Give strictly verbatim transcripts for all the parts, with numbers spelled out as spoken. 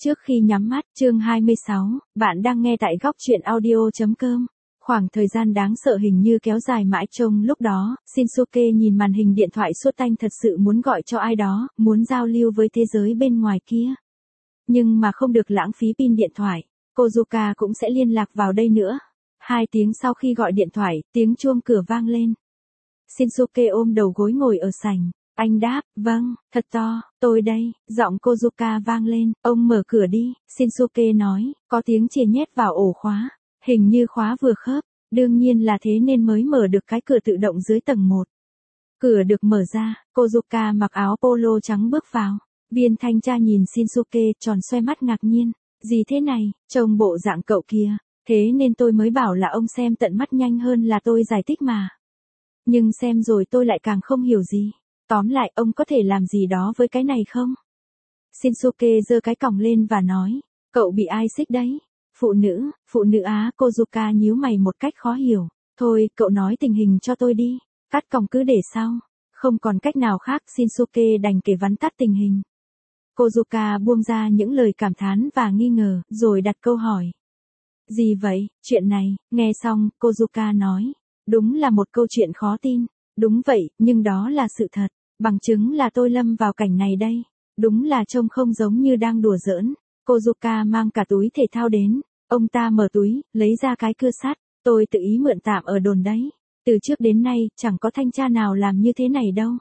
Trước khi nhắm mắt, chương hai mươi sáu, bạn đang nghe tại góc truyện audio.com. Khoảng thời gian đáng sợ hình như kéo dài mãi. Trong lúc đó, Shinsuke nhìn màn hình điện thoại suốt tanh, thật sự muốn gọi cho ai đó, muốn giao lưu với thế giới bên ngoài kia. Nhưng mà không được lãng phí pin điện thoại. Kozuka cũng sẽ liên lạc vào đây nữa. Hai tiếng sau khi gọi điện thoại, tiếng chuông cửa vang lên. Shinsuke ôm đầu gối ngồi ở sảnh. Anh đáp, vâng, thật to, tôi đây. Giọng Kozuka vang lên, ông mở cửa đi. Shinsuke nói, có tiếng chìa nhét vào ổ khóa. Hình như khóa vừa khớp, đương nhiên là thế nên mới mở được cái cửa tự động dưới tầng một. Cửa được mở ra, Kozuka mặc áo polo trắng bước vào. Viên thanh tra nhìn Shinsuke tròn xoe mắt ngạc nhiên. Gì thế này, trông bộ dạng cậu kia. Thế nên tôi mới bảo là ông xem tận mắt nhanh hơn là tôi giải thích mà. Nhưng xem rồi tôi lại càng không hiểu gì. Tóm lại, ông có thể làm gì đó với cái này không? Shinsuke giơ cái còng lên và nói, cậu bị ai xích đấy? Phụ nữ, phụ nữ á. Kozuka nhíu mày một cách khó hiểu. Thôi, cậu nói tình hình cho tôi đi. Cắt còng cứ để sau. Không còn cách nào khác, Shinsuke đành kể vắn tắt tình hình. Kozuka buông ra những lời cảm thán và nghi ngờ, rồi đặt câu hỏi. Gì vậy, chuyện này? Nghe xong, Kozuka nói. Đúng là một câu chuyện khó tin. Đúng vậy, nhưng đó là sự thật. Bằng chứng là tôi lâm vào cảnh này đây. Đúng là trông không giống như đang đùa giỡn. Kozuka mang cả túi thể thao đến. Ông ta mở túi, lấy ra cái cưa sắt. Tôi tự ý mượn tạm ở đồn đấy. Từ trước đến nay, chẳng có thanh tra nào làm như thế này đâu.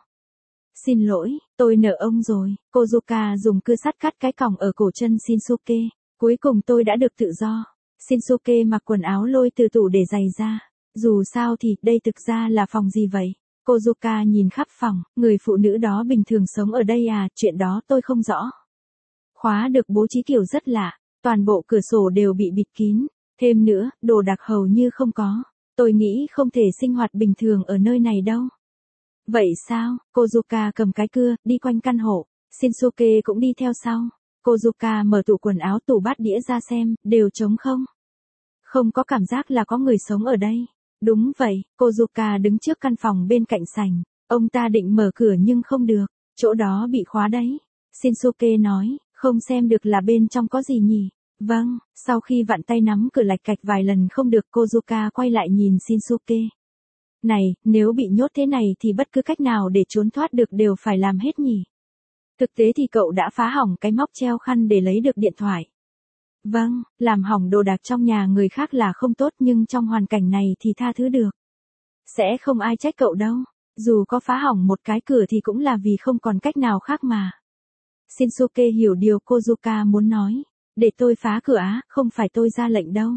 Xin lỗi, tôi nợ ông rồi. Kozuka dùng cưa sắt cắt cái còng ở cổ chân Shinsuke. Cuối cùng tôi đã được tự do. Shinsuke mặc quần áo lôi từ tủ để giày ra. Dù sao thì, đây thực ra là phòng gì vậy? Kozuka nhìn khắp phòng, người phụ nữ đó bình thường sống ở đây à, chuyện đó tôi không rõ. Khóa được bố trí kiểu rất lạ, toàn bộ cửa sổ đều bị bịt kín, thêm nữa, đồ đạc hầu như không có. Tôi nghĩ không thể sinh hoạt bình thường ở nơi này đâu. Vậy sao? Kozuka cầm cái cưa, đi quanh căn hộ, Shinsuke cũng đi theo sau. Kozuka mở tủ quần áo, tủ bát đĩa ra xem, đều trống không. Không có cảm giác là có người sống ở đây. Đúng vậy, Kozuka đứng trước căn phòng bên cạnh sảnh. Ông ta định mở cửa nhưng không được, chỗ đó bị khóa đấy. Shinsuke nói, không xem được là bên trong có gì nhỉ? Vâng, sau khi vặn tay nắm cửa lạch cạch vài lần không được, Kozuka quay lại nhìn Shinsuke. Này, nếu bị nhốt thế này thì bất cứ cách nào để trốn thoát được đều phải làm hết nhỉ? Thực tế thì cậu đã phá hỏng cái móc treo khăn để lấy được điện thoại. Vâng, làm hỏng đồ đạc trong nhà người khác là không tốt, nhưng trong hoàn cảnh này thì tha thứ được. Sẽ không ai trách cậu đâu. Dù có phá hỏng một cái cửa thì cũng là vì không còn cách nào khác mà. Shinsuke hiểu điều Kozuka muốn nói. Để tôi phá cửa á, không phải tôi ra lệnh đâu.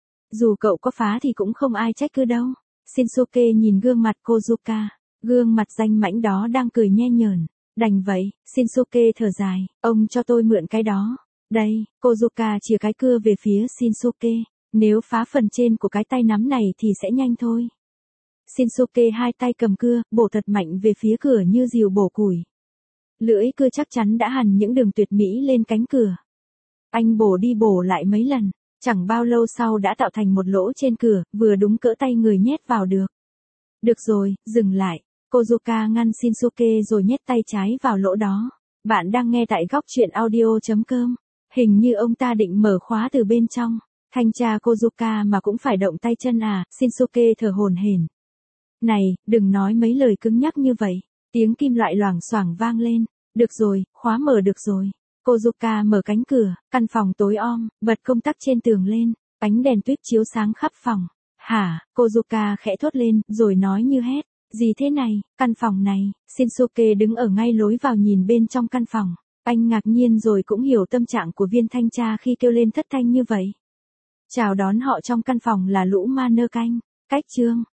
Dù cậu có phá thì cũng không ai trách cứ đâu. Shinsuke nhìn gương mặt Kozuka. Gương mặt danh mãnh đó đang cười nhe nhởn. Đành vậy, Shinsuke thở dài. Ông cho tôi mượn cái đó. Đây, Kozuka chìa cái cưa về phía Shinsuke. Nếu phá phần trên của cái tay nắm này thì sẽ nhanh thôi. Shinsuke hai tay cầm cưa, bổ thật mạnh về phía cửa như rìu bổ củi. Lưỡi cưa chắc chắn đã hằn những đường tuyệt mỹ lên cánh cửa. Anh bổ đi bổ lại mấy lần, chẳng bao lâu sau đã tạo thành một lỗ trên cửa, vừa đúng cỡ tay người nhét vào được. Được rồi, dừng lại. Kozuka ngăn Shinsuke rồi nhét tay trái vào lỗ đó. Bạn đang nghe tại góc truyện audio.com. Hình như ông ta định mở khóa từ bên trong. Thanh tra Kozuka mà cũng phải động tay chân à? Shinsuke thở hổn hển. Này, đừng nói mấy lời cứng nhắc như vậy. Tiếng kim loại loảng xoảng vang lên. Được rồi, khóa mở được rồi. Kozuka mở cánh cửa, căn phòng tối om, bật công tắc trên tường lên, ánh đèn tuyết chiếu sáng khắp phòng. Hả? Kozuka khẽ thốt lên, rồi nói như hét. Gì thế này, căn phòng này? Shinsuke đứng ở ngay lối vào nhìn bên trong căn phòng. Anh ngạc nhiên rồi cũng hiểu tâm trạng của viên thanh tra khi kêu lên thất thanh như vậy. Chào đón họ trong căn phòng là lũ ma nơ canh. Cách chương